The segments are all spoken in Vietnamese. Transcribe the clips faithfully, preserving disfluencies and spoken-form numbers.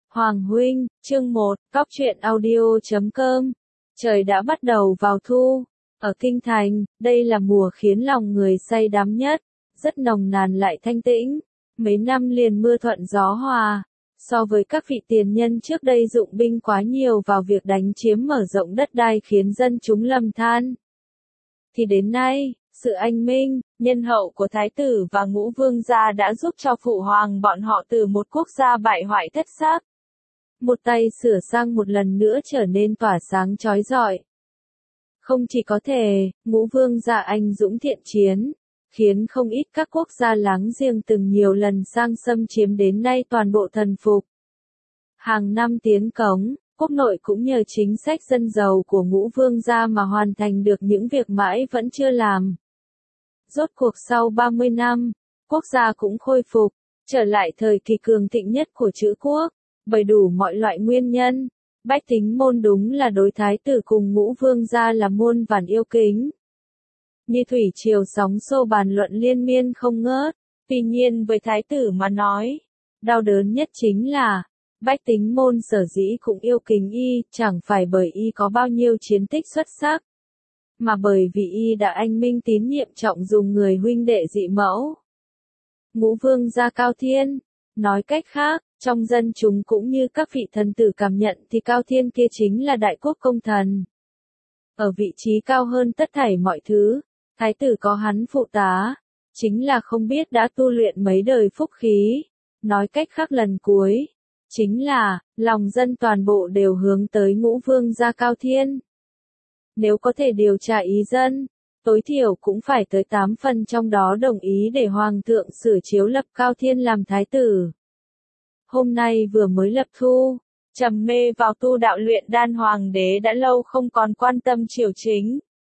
Hoàng huynh, chương một, cóc truyện audio chấm com. Trời đã bắt đầu vào thu. Ở Kinh Thành, đây là mùa khiến lòng người say đắm nhất, rất nồng nàn lại thanh tĩnh. Mấy năm liền mưa thuận gió hòa. So với các vị tiền nhân trước đây dụng binh quá nhiều vào việc đánh chiếm mở rộng đất đai khiến dân chúng lầm than, thì đến nay, sự anh minh, nhân hậu của Thái tử và Ngũ Vương gia đã giúp cho phụ hoàng bọn họ từ một quốc gia bại hoại thất xác, một tay sửa sang một lần nữa trở nên tỏa sáng chói rọi. Không chỉ có thể, Ngũ Vương gia anh dũng thiện chiến, khiến không ít các quốc gia láng giềng từng nhiều lần sang xâm chiếm đến nay toàn bộ thần phục. Hàng năm tiến cống, quốc nội cũng nhờ chính sách dân giàu của Ngũ Vương gia mà hoàn thành được những việc mãi vẫn chưa làm. Rốt cuộc sau ba mươi năm, quốc gia cũng khôi phục, trở lại thời kỳ cường thịnh nhất của chữ quốc, bởi đủ mọi loại nguyên nhân. Bách tính môn đúng là đối Thái tử cùng Ngũ Vương gia là muôn vàn yêu kính. Như thủy triều sóng xô bàn luận liên miên không ngớt. Tuy nhiên với Thái tử mà nói, đau đớn nhất chính là, bách tính môn sở dĩ cũng yêu kính y, chẳng phải bởi y có bao nhiêu chiến tích xuất sắc, mà bởi vì y đã anh minh tín nhiệm trọng dùng người huynh đệ dị mẫu. Ngũ Vương gia Cao Thiên, nói cách khác, trong dân chúng cũng như các vị thần tử cảm nhận thì Cao Thiên kia chính là đại quốc công thần. Ở vị trí cao hơn tất thảy mọi thứ, Thái tử có hắn phụ tá, chính là không biết đã tu luyện mấy đời phúc khí. Nói cách khác lần cuối, chính là, lòng dân toàn bộ đều hướng tới Ngũ Vương gia Cao Thiên. Nếu có thể điều tra ý dân, tối thiểu cũng phải tới tám phần trong đó đồng ý để Hoàng thượng sửa chiếu lập Cao Thiên làm Thái tử. Hôm nay vừa mới lập thu, trầm mê vào tu đạo luyện đan Hoàng đế đã lâu không còn quan tâm triều chính.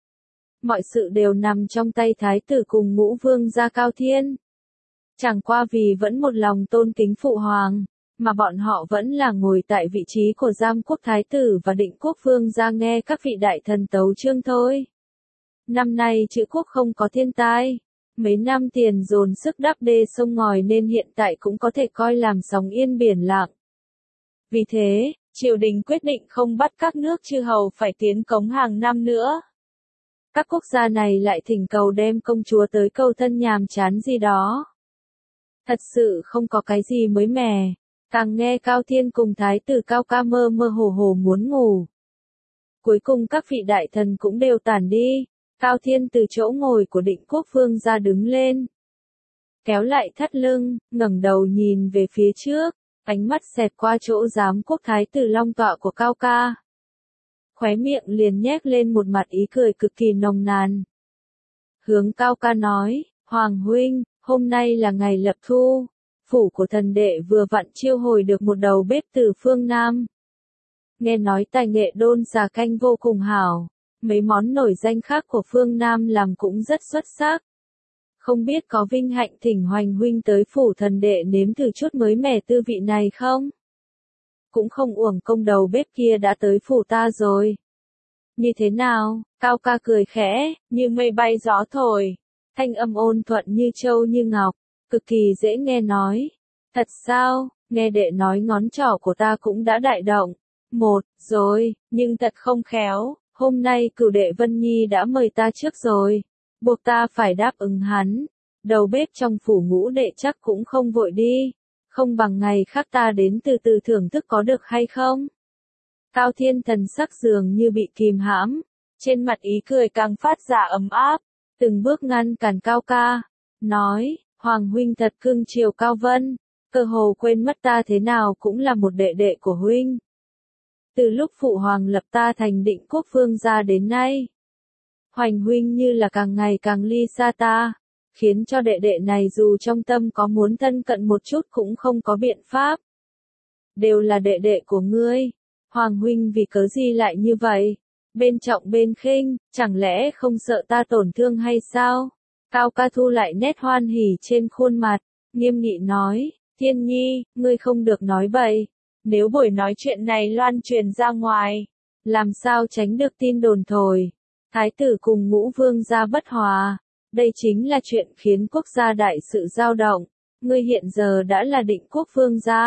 Mọi sự đều nằm trong tay Thái tử cùng Ngũ Vương gia Cao Thiên. Chẳng qua vì vẫn một lòng tôn kính phụ hoàng, mà bọn họ vẫn là ngồi tại vị trí của Giam Quốc Thái tử và Định Quốc Vương gia nghe các vị đại thần tấu chương thôi. Năm nay chữ quốc không có thiên tai, mấy năm tiền dồn sức đắp đê sông ngòi nên hiện tại cũng có thể coi làm sóng yên biển lặng. Vì thế, triều đình quyết định không bắt các nước chư hầu phải tiến cống hàng năm nữa. Các quốc gia này lại thỉnh cầu đem công chúa tới cầu thân nhàm chán gì đó. Thật sự không có cái gì mới mẻ, càng nghe Cao Thiên cùng Thái tử Cao Ca mơ mơ hồ hồ muốn ngủ. Cuối cùng các vị đại thần cũng đều tản đi, Cao Thiên từ chỗ ngồi của Định Quốc Vương ra đứng lên. Kéo lại thắt lưng, ngẩng đầu nhìn về phía trước, ánh mắt xẹt qua chỗ Giám Quốc Thái tử long tọa của Cao Ca. Khóe miệng liền nhếch lên một mặt ý cười cực kỳ nồng nàn. Hướng Cao Ca nói, Hoàng huynh, hôm nay là ngày lập thu, phủ của thần đệ vừa vặn chiêu hồi được một đầu bếp từ phương Nam. Nghe nói tài nghệ đôn xà canh vô cùng hảo, mấy món nổi danh khác của phương Nam làm cũng rất xuất sắc. Không biết có vinh hạnh thỉnh Hoành huynh tới phủ thần đệ nếm thử chút mới mẻ tư vị này không? Cũng không uổng công đầu bếp kia đã tới phủ ta rồi. Như thế nào? Cao Ca cười khẽ, như mây bay gió thổi, thanh âm ôn thuận như châu như ngọc, cực kỳ dễ nghe nói. Thật sao? Nghe đệ nói ngón trỏ của ta cũng đã đại động. Một, rồi, nhưng thật không khéo, hôm nay cửu đệ Vân Nhi đã mời ta trước rồi, buộc ta phải đáp ứng hắn. Đầu bếp trong phủ Ngũ đệ chắc cũng không vội đi, không bằng ngày khác ta đến từ từ thưởng thức có được hay không? Cao Thiên thần sắc dường như bị kìm hãm, trên mặt ý cười càng phát ra ấm áp, từng bước ngăn cản Cao Ca, nói, Hoàng huynh thật cưng chiều Cao Vân, cơ hồ quên mất ta thế nào cũng là một đệ đệ của huynh. Từ lúc phụ hoàng lập ta thành Định Quốc Vương gia đến nay, Hoành huynh như là càng ngày càng ly xa ta, khiến cho đệ đệ này dù trong tâm có muốn thân cận một chút cũng không có biện pháp. Đều là đệ đệ của ngươi, Hoàng huynh vì cớ gì lại như vậy? Bên trọng bên khinh, chẳng lẽ không sợ ta tổn thương hay sao? Cao Ca thu lại nét hoan hỉ trên khuôn mặt, nghiêm nghị nói, Thiên Nhi, ngươi không được nói bậy. Nếu buổi nói chuyện này loan truyền ra ngoài, làm sao tránh được tin đồn thổi. Thái tử cùng Ngũ Vương gia bất hòa, đây chính là chuyện khiến quốc gia đại sự dao động. Ngươi hiện giờ đã là Định Quốc Vương gia,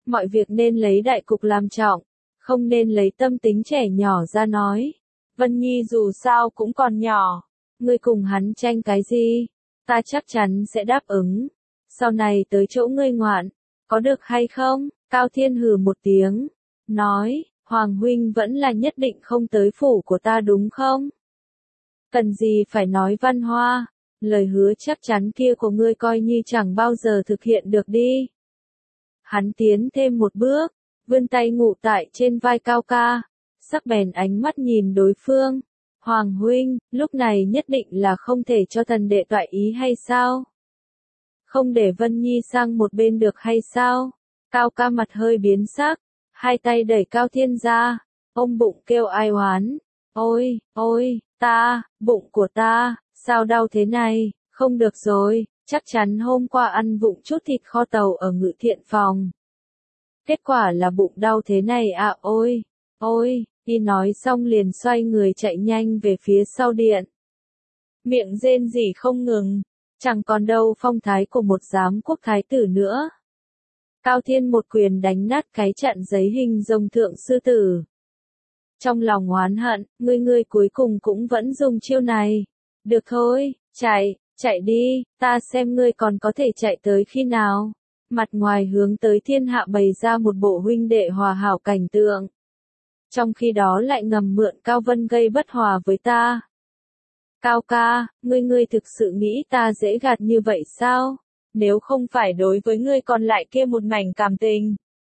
Mọi việc nên lấy đại cục làm trọng, không nên lấy tâm tính trẻ nhỏ ra nói. Vân Nhi dù sao cũng còn nhỏ, ngươi cùng hắn tranh cái gì, ta chắc chắn sẽ đáp ứng. Sau này tới chỗ ngươi ngoạn, có được hay không? Cao Thiên hừ một tiếng, nói, Hoàng huynh vẫn là nhất định không tới phủ của ta đúng không? Cần gì phải nói văn hoa, lời hứa chắc chắn kia của ngươi coi như chẳng bao giờ thực hiện được đi. Hắn tiến thêm một bước, vươn tay ngủ tại trên vai Cao ca, sắc bén ánh mắt nhìn đối phương. Hoàng huynh, lúc này nhất định là không thể cho thần đệ toại ý hay sao? Không để Vân Nhi sang một bên được hay sao? Cao ca mặt hơi biến sắc, hai tay đẩy Cao Thiên ra, ôm bụng kêu ai oán. Ôi, ôi, ta, bụng của ta, sao đau thế này, không được rồi, chắc chắn hôm qua ăn vụng chút thịt kho tàu ở Ngự Thiện phòng. Kết quả là bụng đau thế này à, ôi, ôi, đi nói xong liền xoay người chạy nhanh về phía sau điện. Miệng rên rỉ không ngừng, chẳng còn đâu phong thái của một giám quốc thái tử nữa. Cao Thiên một quyền đánh nát cái chặn giấy hình rồng thượng sư tử. Trong lòng oán hận, ngươi ngươi cuối cùng cũng vẫn dùng chiêu này. Được thôi, chạy, chạy đi, ta xem ngươi còn có thể chạy tới khi nào. Mặt ngoài hướng tới thiên hạ bày ra một bộ huynh đệ hòa hảo cảnh tượng. Trong khi đó lại ngầm mượn Cao Vân gây bất hòa với ta. Cao ca, ngươi ngươi thực sự nghĩ ta dễ gạt như vậy sao? Nếu không phải đối với ngươi còn lại kia một mảnh cảm tình.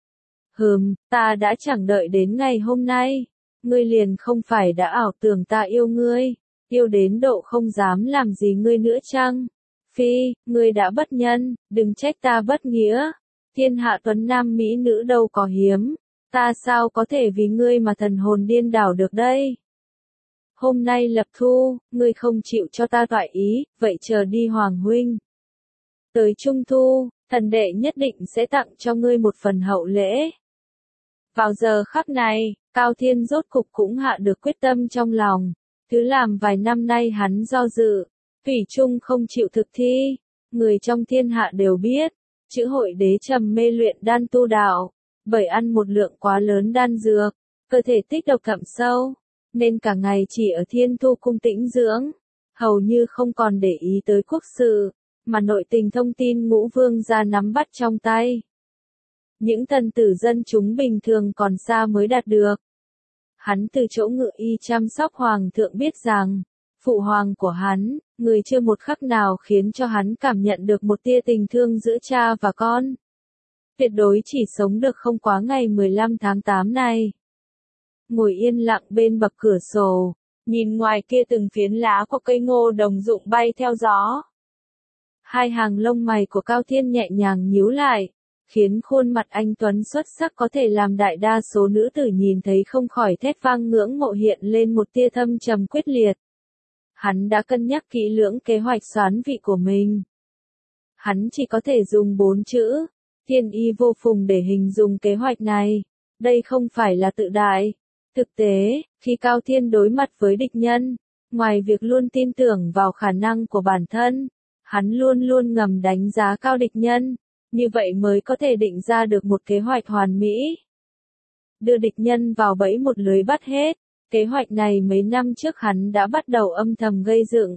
Hừm, ta đã chẳng đợi đến ngày hôm nay. Ngươi liền không phải đã ảo tưởng ta yêu ngươi, yêu đến độ không dám làm gì ngươi nữa chăng? Phi, ngươi đã bất nhân, đừng trách ta bất nghĩa. Thiên hạ tuấn nam mỹ nữ đâu có hiếm, ta sao có thể vì ngươi mà thần hồn điên đảo được đây? Hôm nay lập thu, ngươi không chịu cho ta toại ý, vậy chờ đi Hoàng huynh. Tới Trung Thu, thần đệ nhất định sẽ tặng cho ngươi một phần hậu lễ. Vào giờ khắc này, Cao Thiên rốt cục cũng hạ được quyết tâm trong lòng, thứ làm vài năm nay hắn do dự, thủy chung không chịu thực thi, người trong thiên hạ đều biết, chữ hội đế trầm mê luyện đan tu đạo, bởi ăn một lượng quá lớn đan dược, cơ thể tích độc thậm sâu, nên cả ngày chỉ ở Thiên Thu cung tĩnh dưỡng, hầu như không còn để ý tới quốc sự, mà nội tình thông tin ngũ vương gia nắm bắt trong tay. Những thần tử dân chúng bình thường còn xa mới đạt được. Hắn từ chỗ ngự y chăm sóc hoàng thượng biết rằng, phụ hoàng của hắn, người chưa một khắc nào khiến cho hắn cảm nhận được một tia tình thương giữa cha và con. Tuyệt đối chỉ sống được không quá ngày mười lăm tháng tám này. Ngồi yên lặng bên bậc cửa sổ, nhìn ngoài kia từng phiến lá của cây ngô đồng rụng bay theo gió. Hai hàng lông mày của Cao Thiên nhẹ nhàng nhíu lại, khiến khuôn mặt anh tuấn xuất sắc có thể làm đại đa số nữ tử nhìn thấy không khỏi thét vang ngưỡng mộ hiện lên một tia thâm trầm quyết liệt. Hắn đã cân nhắc kỹ lưỡng kế hoạch soán vị của mình. Hắn chỉ có thể dùng bốn chữ, thiên y vô phùng để hình dung kế hoạch này. Đây không phải là tự đại. Thực tế, khi Cao Thiên đối mặt với địch nhân, ngoài việc luôn tin tưởng vào khả năng của bản thân, hắn luôn luôn ngầm đánh giá cao địch nhân. Như vậy mới có thể định ra được một kế hoạch hoàn mỹ. Đưa địch nhân vào bẫy một lưới bắt hết. Kế hoạch này mấy năm trước hắn đã bắt đầu âm thầm gây dựng.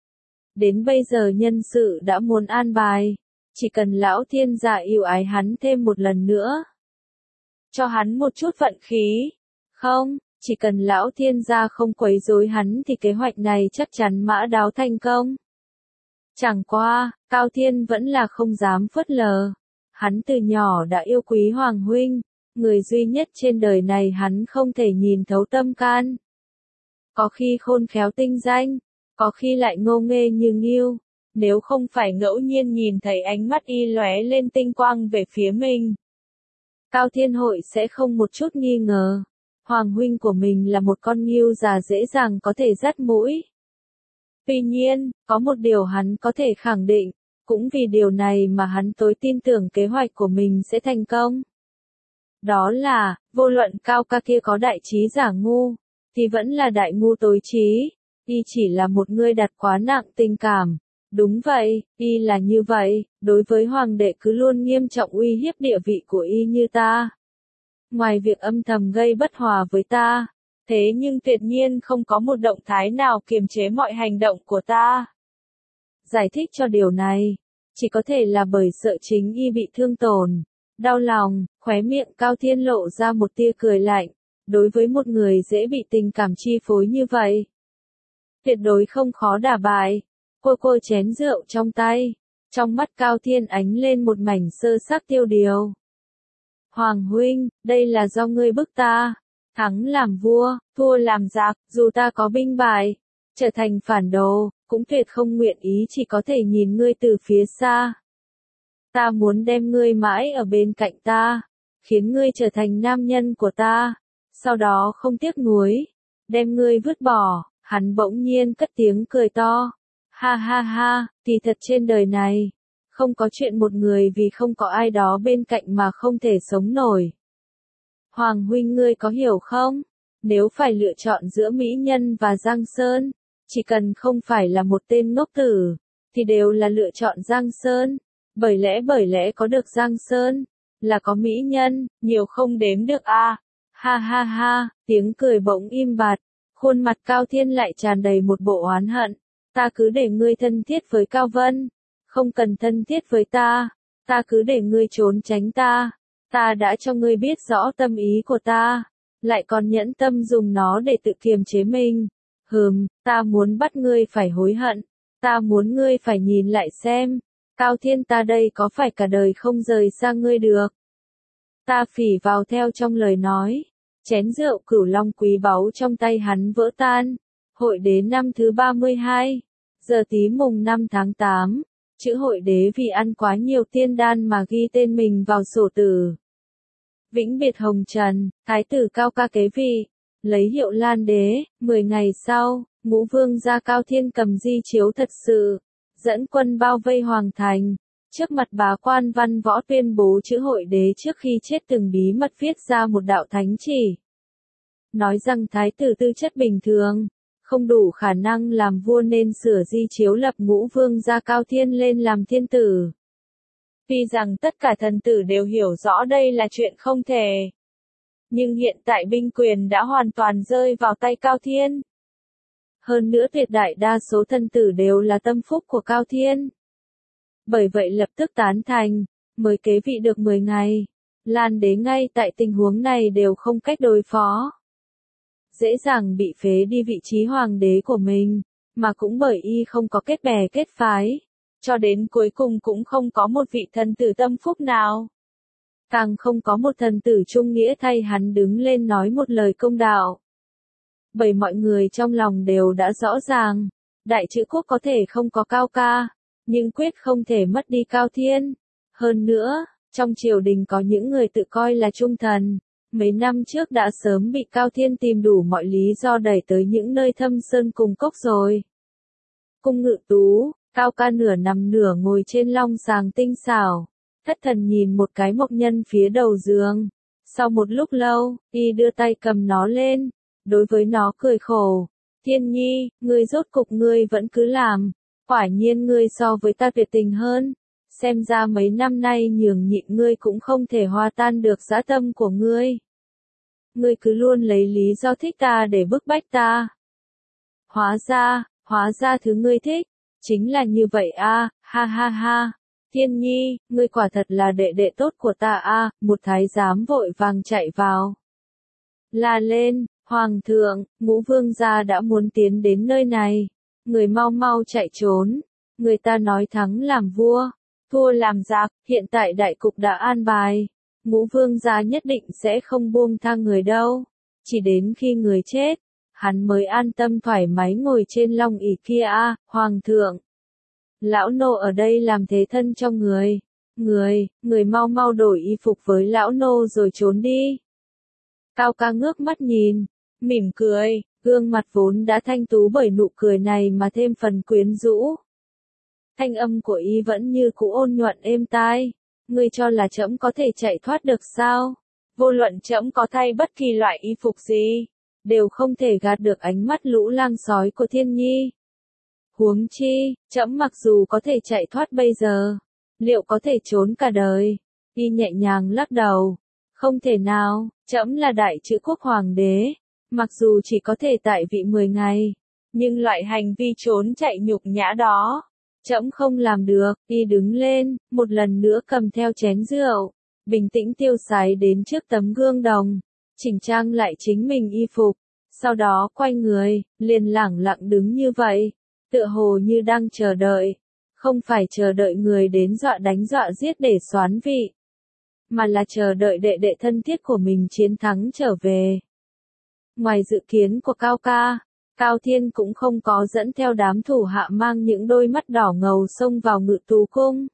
Đến bây giờ nhân sự đã muốn an bài. Chỉ cần lão thiên gia yêu ái hắn thêm một lần nữa. Cho hắn một chút vận khí. Không, chỉ cần lão thiên gia không quấy rối hắn thì kế hoạch này chắc chắn mã đáo thành công. Chẳng qua, Cao Thiên vẫn là không dám phớt lờ. Hắn từ nhỏ đã yêu quý Hoàng huynh, người duy nhất trên đời này hắn không thể nhìn thấu tâm can. Có khi khôn khéo tinh danh, có khi lại ngô nghê như nghiêu, nếu không phải ngẫu nhiên nhìn thấy ánh mắt y lóe lên tinh quang về phía mình. Cao Thiên Hội sẽ không một chút nghi ngờ, Hoàng huynh của mình là một con nghiêu già dễ dàng có thể dắt mũi. Tuy nhiên, có một điều hắn có thể khẳng định, cũng vì điều này mà hắn tối tin tưởng kế hoạch của mình sẽ thành công. Đó là, vô luận Cao ca kia có đại trí giả ngu, thì vẫn là đại ngu tối trí, y chỉ là một người đặt quá nặng tình cảm, Đúng vậy, y là như vậy, đối với hoàng đệ cứ luôn nghiêm trọng uy hiếp địa vị của y như ta. Ngoài việc âm thầm gây bất hòa với ta, thế nhưng tuyệt nhiên không có một động thái nào kiềm chế mọi hành động của ta. Giải thích cho điều này, chỉ có thể là bởi sợ chính y bị thương tổn, đau lòng, khóe miệng Cao Thiên lộ ra một tia cười lạnh, đối với một người dễ bị tình cảm chi phối như vậy. Tuyệt đối không khó đả bại, cô cô chén rượu trong tay, trong mắt Cao Thiên ánh lên một mảnh sơ sắc tiêu điều. Hoàng huynh, đây là do ngươi bức ta, thắng làm vua, thua làm giặc, dù ta có binh bại, trở thành phản đồ, cũng tuyệt không nguyện ý chỉ có thể nhìn ngươi từ phía xa. Ta muốn đem ngươi mãi ở bên cạnh ta, khiến ngươi trở thành nam nhân của ta, sau đó không tiếc nuối, đem ngươi vứt bỏ. Hắn bỗng nhiên cất tiếng cười to. Ha ha ha, kỳ thật trên đời này, không có chuyện một người vì không có ai đó bên cạnh mà không thể sống nổi. Hoàng huynh ngươi có hiểu không? Nếu phải lựa chọn giữa mỹ nhân và Giang Sơn, chỉ cần không phải là một tên ngốc tử, thì đều là lựa chọn Giang Sơn. Bởi lẽ bởi lẽ có được Giang Sơn, là có mỹ nhân, nhiều không đếm được a. À. Ha ha ha, tiếng cười bỗng im bặt, khuôn mặt Cao Thiên lại tràn đầy một bộ oán hận. Ta cứ để ngươi thân thiết với Cao Vân, không cần thân thiết với ta, ta cứ để ngươi trốn tránh ta, ta đã cho ngươi biết rõ tâm ý của ta, lại còn nhẫn tâm dùng nó để tự kiềm chế mình. Hừm, ta muốn bắt ngươi phải hối hận, ta muốn ngươi phải nhìn lại xem, Cao Thiên ta đây có phải cả đời không rời xa ngươi được. Ta phỉ vào theo trong lời nói, chén rượu Cửu Long quý báu trong tay hắn vỡ tan. Hội đế năm thứ ba mươi hai, giờ tí mùng năm tháng tám, chữ hội đế vì ăn quá nhiều tiên đan mà ghi tên mình vào sổ tử. Vĩnh biệt hồng trần, thái tử Cao Ca kế vị, lấy hiệu Lan đế. Mười ngày sau, Ngũ Vương gia Cao Thiên cầm di chiếu thật sự, dẫn quân bao vây hoàng thành. Trước mặt bá quan văn võ tuyên bố chữ hội đế trước khi chết từng bí mật viết ra một đạo thánh chỉ. Nói rằng thái tử tư chất bình thường, không đủ khả năng làm vua nên sửa di chiếu lập Ngũ Vương gia Cao Thiên lên làm thiên tử. Tuy rằng tất cả thần tử đều hiểu rõ đây là chuyện không thể. Nhưng hiện tại binh quyền đã hoàn toàn rơi vào tay Cao Thiên. Hơn nữa tuyệt đại đa số thần tử đều là tâm phúc của Cao Thiên. Bởi vậy lập tức tán thành, mới kế vị được mười ngày. Lan đế ngay tại tình huống này đều không cách đối phó. Dễ dàng bị phế đi vị trí hoàng đế của mình, mà cũng bởi y không có kết bè kết phái. Cho đến cuối cùng cũng không có một vị thần tử tâm phúc nào. Càng không có một thần tử trung nghĩa thay hắn đứng lên nói một lời công đạo. Bởi mọi người trong lòng đều đã rõ ràng, đại chữ quốc có thể không có Cao Ca, nhưng quyết không thể mất đi Cao Thiên. Hơn nữa, trong triều đình có những người tự coi là trung thần, mấy năm trước đã sớm bị Cao Thiên tìm đủ mọi lý do đẩy tới những nơi thâm sơn cùng cốc rồi. Cung Ngự Tú, Cao Ca nửa nằm nửa ngồi trên long sàng tinh xảo, thất thần nhìn một cái mộc nhân phía đầu giường. Sau một lúc lâu, y đưa tay cầm nó lên, đối với nó cười khổ. Thiên nhi, ngươi rốt cục ngươi vẫn cứ làm, quả nhiên ngươi so với ta tuyệt tình hơn. Xem ra mấy năm nay nhường nhịn ngươi cũng không thể hòa tan được dã tâm của ngươi. Ngươi cứ luôn lấy lý do thích ta để bức bách ta. Hóa ra, hóa ra thứ ngươi thích, chính là như vậy a, à, ha ha ha. Thiên nhi, ngươi quả thật là đệ đệ tốt của ta a, à, một thái giám vội vàng chạy vào. La lên, hoàng thượng, Ngũ Vương gia đã muốn tiến đến nơi này. Người mau mau chạy trốn, người ta nói thắng làm vua, thua làm giặc, hiện tại đại cục đã an bài. Ngũ Vương gia nhất định sẽ không buông tha người đâu. Chỉ đến khi người chết, hắn mới an tâm thoải mái ngồi trên long ỷ kia a, à, hoàng thượng. Lão nô ở đây làm thế thân cho người. Người, người mau mau đổi y phục với lão nô rồi trốn đi. Cao Ca ngước mắt nhìn, mỉm cười, gương mặt vốn đã thanh tú bởi nụ cười này mà thêm phần quyến rũ. Thanh âm của y vẫn như cũ ôn nhuận êm tai. Ngươi cho là trẫm có thể chạy thoát được sao? Vô luận trẫm có thay bất kỳ loại y phục gì, đều không thể gạt được ánh mắt lũ lang sói của Thiên nhi. Huống chi, trẫm mặc dù có thể chạy thoát bây giờ, liệu có thể trốn cả đời? Y nhẹ nhàng lắc đầu. Không thể nào, trẫm là đại chữ quốc hoàng đế, mặc dù chỉ có thể tại vị mười ngày, nhưng loại hành vi trốn chạy nhục nhã đó, trẫm không làm được. Y đứng lên, một lần nữa cầm theo chén rượu, bình tĩnh tiêu sái đến trước tấm gương đồng, chỉnh trang lại chính mình y phục, sau đó quay người, liền lẳng lặng đứng như vậy, tựa hồ như đang chờ đợi, không phải chờ đợi người đến dọa đánh dọa giết để soán vị, mà là chờ đợi đệ đệ thân thiết của mình chiến thắng trở về. Ngoài dự kiến của Cao ca, Cao Thiên cũng không có dẫn theo đám thủ hạ mang những đôi mắt đỏ ngầu xông vào Ngự Tú Cung.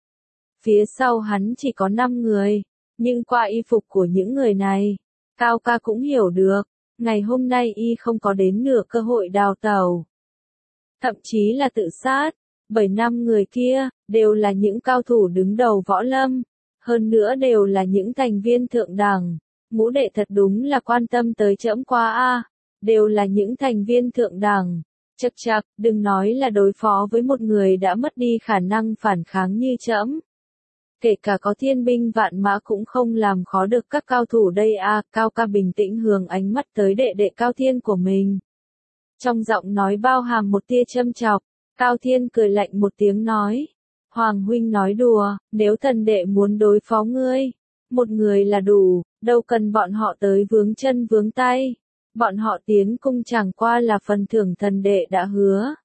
Phía sau hắn chỉ có năm người, nhưng qua y phục của những người này, Cao ca cũng hiểu được, ngày hôm nay y không có đến nửa cơ hội đào tẩu. Thậm chí là tự sát, bởi năm người kia, đều là những cao thủ đứng đầu võ lâm, hơn nữa đều là những thành viên thượng đẳng. Ngũ đệ thật đúng là quan tâm tới trẫm quá a, đều là những thành viên thượng đẳng. Chậc chậc, đừng nói là đối phó với một người đã mất đi khả năng phản kháng như trẫm. Kể cả có thiên binh vạn mã cũng không làm khó được các cao thủ đây a. Cao ca bình tĩnh hướng ánh mắt tới đệ đệ Cao Thiên của mình. Trong giọng nói bao hàm một tia châm chọc, Cao Thiên cười lạnh một tiếng nói. Hoàng huynh nói đùa, nếu thần đệ muốn đối phó ngươi, một người là đủ, đâu cần bọn họ tới vướng chân vướng tay. Bọn họ tiến cung chẳng qua là phần thưởng thần đệ đã hứa.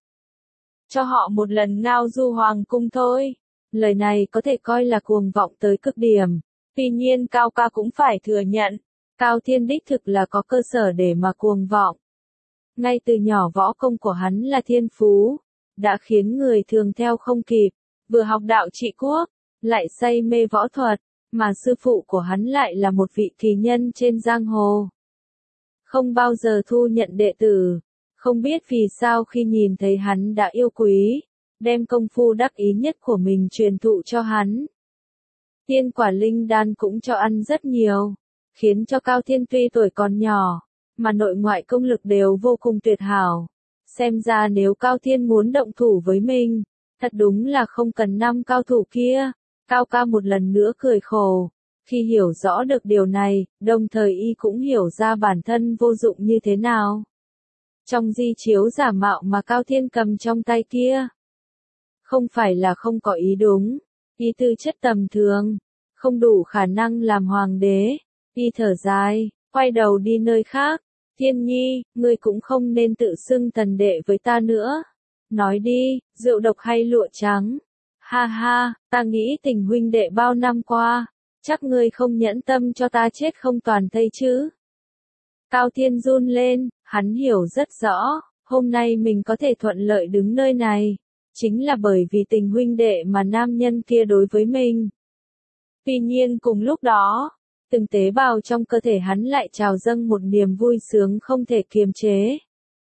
Cho họ một lần ngao du hoàng cung thôi. Lời này có thể coi là cuồng vọng tới cực điểm. Tuy nhiên Cao ca cũng phải thừa nhận, Cao Thiên đích thực là có cơ sở để mà cuồng vọng. Ngay từ nhỏ võ công của hắn là thiên phú, đã khiến người thường theo không kịp, vừa học đạo trị quốc, lại say mê võ thuật, mà sư phụ của hắn lại là một vị kỳ nhân trên giang hồ. Không bao giờ thu nhận đệ tử, không biết vì sao khi nhìn thấy hắn đã yêu quý, đem công phu đắc ý nhất của mình truyền thụ cho hắn. Tiên quả linh đan cũng cho ăn rất nhiều, khiến cho Cao Thiên tuy tuổi còn nhỏ, mà nội ngoại công lực đều vô cùng tuyệt hảo. Xem ra nếu Cao Thiên muốn động thủ với mình, thật đúng là không cần năm cao thủ kia. Cao ca một lần nữa cười khổ. Khi hiểu rõ được điều này, đồng thời y cũng hiểu ra bản thân vô dụng như thế nào. Trong di chiếu giả mạo mà Cao Thiên cầm trong tay kia, không phải là không có ý đúng, y tư chất tầm thường, không đủ khả năng làm hoàng đế. Y thở dài, quay đầu đi nơi khác. Thiên Nhi, ngươi cũng không nên tự xưng thần đệ với ta nữa. Nói đi, rượu độc hay lụa trắng? Ha ha, ta nghĩ tình huynh đệ bao năm qua, chắc ngươi không nhẫn tâm cho ta chết không toàn thây chứ. Cao Thiên run lên, hắn hiểu rất rõ, hôm nay mình có thể thuận lợi đứng nơi này, chính là bởi vì tình huynh đệ mà nam nhân kia đối với mình. Tuy nhiên cùng lúc đó, từng tế bào trong cơ thể hắn lại trào dâng một niềm vui sướng không thể kiềm chế.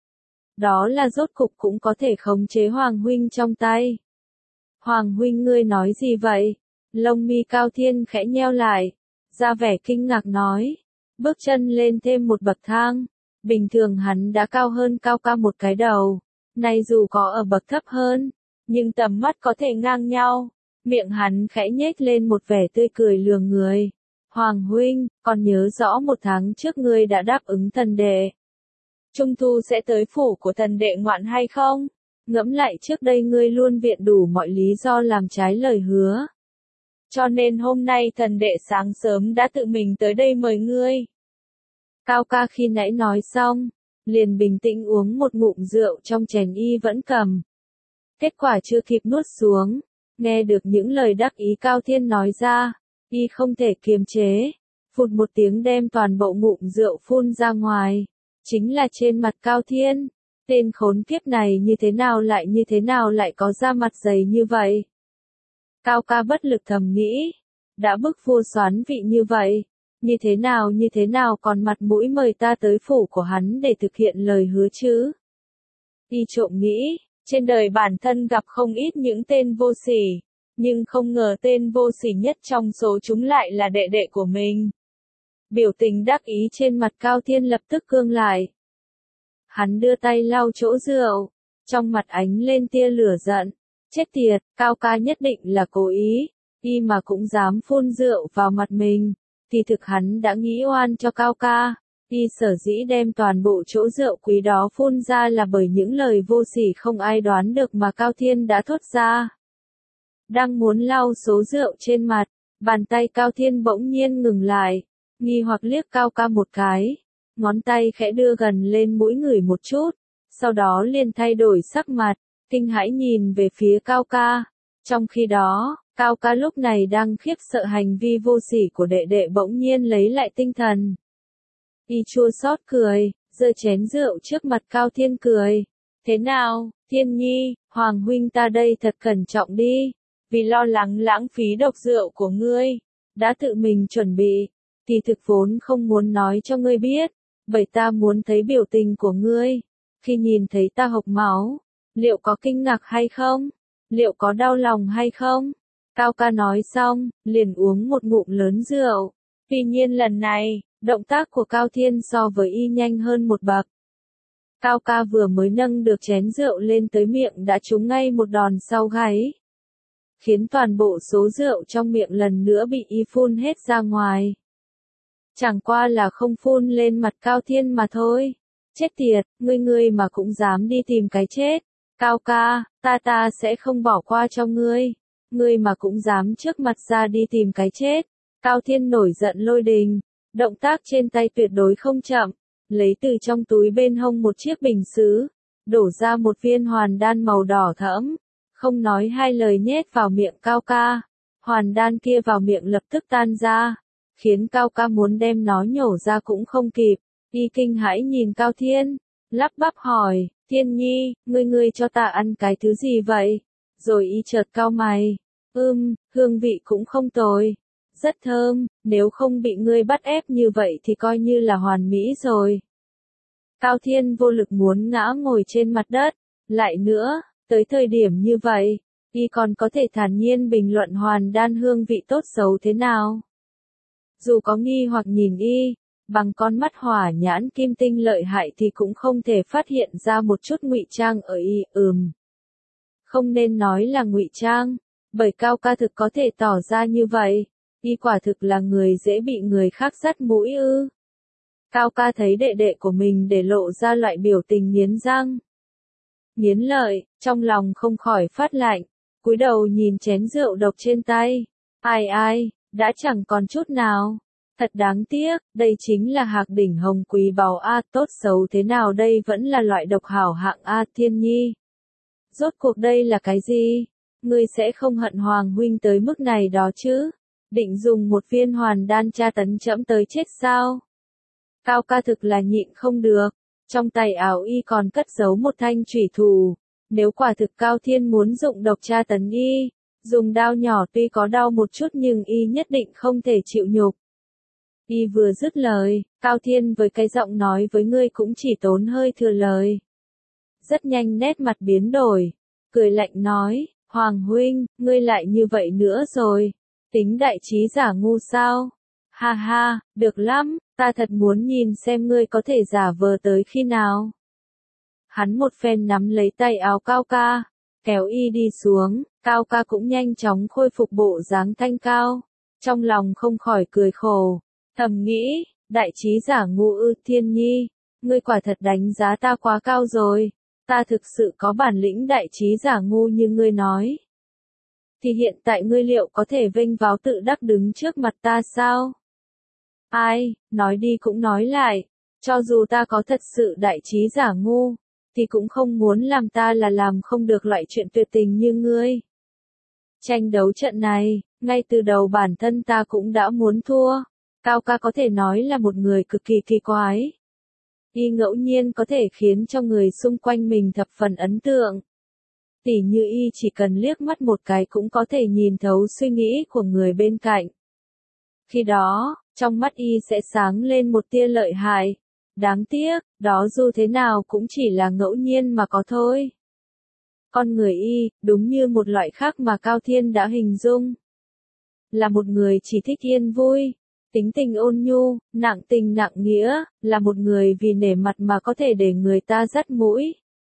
Đó là rốt cục cũng có thể khống chế Hoàng huynh trong tay. Hoàng huynh ngươi nói gì vậy? Lông mi Cao Thiên khẽ nheo lại, ra vẻ kinh ngạc nói, bước chân lên thêm một bậc thang. Bình thường hắn đã cao hơn Cao ca một cái đầu, nay dù có ở bậc thấp hơn, nhưng tầm mắt có thể ngang nhau. Miệng hắn khẽ nhếch lên một vẻ tươi cười lườm người. Hoàng huynh, còn nhớ rõ một tháng trước ngươi đã đáp ứng thần đệ. Trung thu sẽ tới phủ của thần đệ ngoạn hay không? Ngẫm lại trước đây ngươi luôn viện đủ mọi lý do làm trái lời hứa. Cho nên hôm nay thần đệ sáng sớm đã tự mình tới đây mời ngươi. Cao ca khi nãy nói xong, liền bình tĩnh uống một ngụm rượu trong chén y vẫn cầm. Kết quả chưa kịp nuốt xuống, nghe được những lời đắc ý Cao Thiên nói ra, y không thể kiềm chế, phụt một tiếng đem toàn bộ ngụm rượu phun ra ngoài, chính là trên mặt Cao Thiên. Tên khốn kiếp này như thế nào lại như thế nào lại có da mặt dày như vậy? Cao ca bất lực thầm nghĩ, đã bức vua soán vị như vậy, như thế nào như thế nào còn mặt mũi mời ta tới phủ của hắn để thực hiện lời hứa chứ? Y trộm nghĩ, trên đời bản thân gặp không ít những tên vô sỉ, nhưng không ngờ tên vô sỉ nhất trong số chúng lại là đệ đệ của mình. Biểu tình đắc ý trên mặt Cao Thiên lập tức cương lại. Hắn đưa tay lau chỗ rượu, trong mặt ánh lên tia lửa giận. Chết tiệt, Cao ca nhất định là cố ý, y mà cũng dám phun rượu vào mặt mình, thì thực hắn đã nghĩ oan cho Cao ca. Y sở dĩ đem toàn bộ chỗ rượu quý đó phun ra là bởi những lời vô sỉ không ai đoán được mà Cao Thiên đã thốt ra. Đang muốn lau số rượu trên mặt, bàn tay Cao Thiên bỗng nhiên ngừng lại, nghi hoặc liếc Cao ca một cái, ngón tay khẽ đưa gần lên mũi người một chút, sau đó liền thay đổi sắc mặt, kinh hãi nhìn về phía Cao ca. Trong khi đó, Cao ca lúc này đang khiếp sợ hành vi vô sỉ của đệ đệ bỗng nhiên lấy lại tinh thần. Y chua xót cười, giơ chén rượu trước mặt Cao Thiên cười. Thế nào, Thiên Nhi, Hoàng huynh ta đây thật cẩn trọng đi, vì lo lắng lãng phí độc rượu của ngươi, đã tự mình chuẩn bị, thì thực vốn không muốn nói cho ngươi biết, bởi ta muốn thấy biểu tình của ngươi, khi nhìn thấy ta hộc máu, liệu có kinh ngạc hay không, liệu có đau lòng hay không. Cao ca nói xong, liền uống một ngụm lớn rượu, tuy nhiên lần này, động tác của Cao Thiên so với y nhanh hơn một bậc. Cao ca vừa mới nâng được chén rượu lên tới miệng đã trúng ngay một đòn sau gáy, khiến toàn bộ số rượu trong miệng lần nữa bị y phun hết ra ngoài. Chẳng qua là không phun lên mặt Cao Thiên mà thôi. Chết tiệt, ngươi ngươi mà cũng dám đi tìm cái chết. Cao ca, ta ta sẽ không bỏ qua cho ngươi. Ngươi mà cũng dám trước mặt ra đi tìm cái chết. Cao Thiên nổi giận lôi đình, động tác trên tay tuyệt đối không chậm, lấy từ trong túi bên hông một chiếc bình sứ, đổ ra một viên hoàn đan màu đỏ thẫm, không nói hai lời nhét vào miệng Cao ca. Hoàn đan kia vào miệng lập tức tan ra, khiến Cao ca muốn đem nó nhổ ra cũng không kịp. Y kinh hãi nhìn Cao Thiên, lắp bắp hỏi, Thiên Nhi, ngươi ngươi cho ta ăn cái thứ gì vậy? Rồi y chợt cau mày, ưm, hương vị cũng không tồi, rất thơm, nếu không bị ngươi bắt ép như vậy thì coi như là hoàn mỹ rồi. Cao Thiên vô lực muốn ngã ngồi trên mặt đất, lại nữa, tới thời điểm như vậy, y còn có thể thản nhiên bình luận hoàn đan hương vị tốt xấu thế nào. Dù có nghi hoặc nhìn y, bằng con mắt hỏa nhãn kim tinh lợi hại thì cũng không thể phát hiện ra một chút ngụy trang ở y, ừm. Không nên nói là ngụy trang, bởi Cao ca thực có thể tỏ ra như vậy, y quả thực là người dễ bị người khác dắt mũi ư. Cao ca thấy đệ đệ của mình để lộ ra loại biểu tình nghiến răng, nghiến lợi, trong lòng không khỏi phát lạnh, cúi đầu nhìn chén rượu độc trên tay. Ai ai, đã chẳng còn chút nào. Thật đáng tiếc, đây chính là hạc đỉnh hồng quý báu a, tốt xấu thế nào đây vẫn là loại độc hảo hạng a. Thiên Nhi. Rốt cuộc đây là cái gì? Ngươi sẽ không hận Hoàng huynh tới mức này đó chứ? Định dùng một viên hoàn đan tra tấn trẫm tới chết sao? Cao ca thực là nhịn không được, trong tay áo y còn cất giấu một thanh chủy thủ, nếu quả thực Cao Thiên muốn dụng độc tra tấn y, dùng đao nhỏ tuy có đau một chút nhưng y nhất định không thể chịu nhục. Y vừa dứt lời, Cao Thiên với cái giọng nói với ngươi cũng chỉ tốn hơi thừa lời. Rất nhanh nét mặt biến đổi, cười lạnh nói, Hoàng huynh, ngươi lại như vậy nữa rồi, tính đại trí giả ngu sao? Ha ha, được lắm, ta thật muốn nhìn xem ngươi có thể giả vờ tới khi nào. Hắn một phen nắm lấy tay áo Cao ca, kéo y đi xuống, Cao ca cũng nhanh chóng khôi phục bộ dáng thanh cao, trong lòng không khỏi cười khổ, thầm nghĩ, đại trí giả ngu ư. Thiên Nhi, ngươi quả thật đánh giá ta quá cao rồi, ta thực sự có bản lĩnh đại trí giả ngu như ngươi nói. Thì hiện tại ngươi liệu có thể vênh váo tự đắc đứng trước mặt ta sao? Ai, nói đi cũng nói lại, cho dù ta có thật sự đại trí giả ngu, thì cũng không muốn làm ta là làm không được loại chuyện tuyệt tình như ngươi. Tranh đấu trận này, ngay từ đầu bản thân ta cũng đã muốn thua. Cao ca có thể nói là một người cực kỳ kỳ quái. Y ngẫu nhiên có thể khiến cho người xung quanh mình thập phần ấn tượng. Tỉ như y chỉ cần liếc mắt một cái cũng có thể nhìn thấu suy nghĩ của người bên cạnh. Khi đó, trong mắt y sẽ sáng lên một tia lợi hại. Đáng tiếc, đó dù thế nào cũng chỉ là ngẫu nhiên mà có thôi. Con người y, đúng như một loại khác mà Cao Thiên đã hình dung. Là một người chỉ thích yên vui, tính tình ôn nhu, nặng tình nặng nghĩa, là một người vì nể mặt mà có thể để người ta dắt mũi.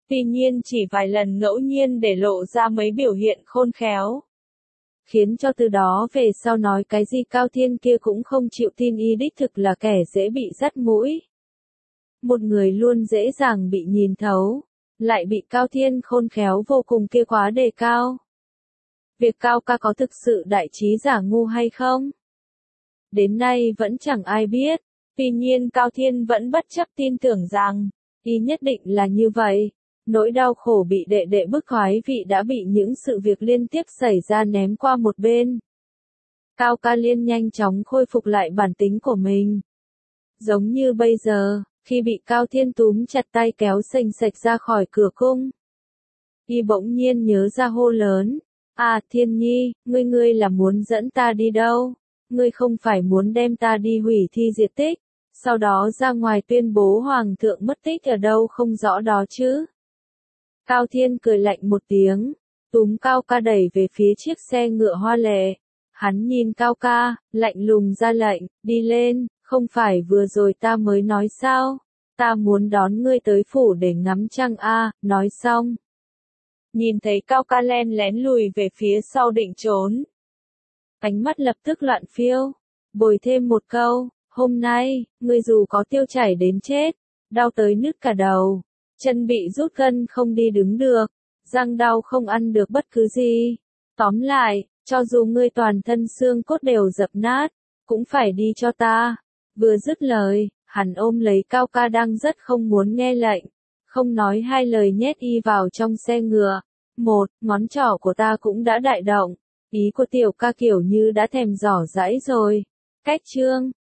Tuy nhiên chỉ vài lần ngẫu nhiên để lộ ra mấy biểu hiện khôn khéo. Khiến cho từ đó về sau nói cái gì Cao Thiên kia cũng không chịu tin y đích thực là kẻ dễ bị dắt mũi. Một người luôn dễ dàng bị nhìn thấu, lại bị Cao Thiên khôn khéo vô cùng kia quá đề cao. Việc Cao ca có thực sự đại trí giả ngu hay không? Đến nay vẫn chẳng ai biết, tuy nhiên Cao Thiên vẫn bất chấp tin tưởng rằng, y nhất định là như vậy. Nỗi đau khổ bị đệ đệ bức thoái vị đã bị những sự việc liên tiếp xảy ra ném qua một bên. Cao ca liên nhanh chóng khôi phục lại bản tính của mình. Giống như bây giờ, khi bị Cao Thiên túm chặt tay kéo sành sạch ra khỏi cửa cung. Y bỗng nhiên nhớ ra hô lớn, à Thiên Nhi, ngươi ngươi là muốn dẫn ta đi đâu? Ngươi không phải muốn đem ta đi hủy thi diệt tích, sau đó ra ngoài tuyên bố Hoàng thượng mất tích ở đâu không rõ đó chứ? Cao Thiên cười lạnh một tiếng, túm Cao ca đẩy về phía chiếc xe ngựa hoa lệ. Hắn nhìn Cao ca, lạnh lùng ra lệnh, đi lên, không phải vừa rồi ta mới nói sao? Ta muốn đón ngươi tới phủ để ngắm trăng a, nói xong. Nhìn thấy Cao ca len lén lùi về phía sau định trốn. Ánh mắt lập tức loạn phiêu, bồi thêm một câu, hôm nay, ngươi dù có tiêu chảy đến chết, đau tới nứt cả đầu. Chân bị rút gân không đi đứng được, răng đau không ăn được bất cứ gì. Tóm lại, cho dù ngươi toàn thân xương cốt đều dập nát, cũng phải đi cho ta. Vừa dứt lời, hắn ôm lấy Cao ca đang rất không muốn nghe lệnh, không nói hai lời nhét y vào trong xe ngựa. Một, ngón trỏ của ta cũng đã đại động, ý của tiểu ca kiểu như đã thèm giỏ giãi rồi. Cách chương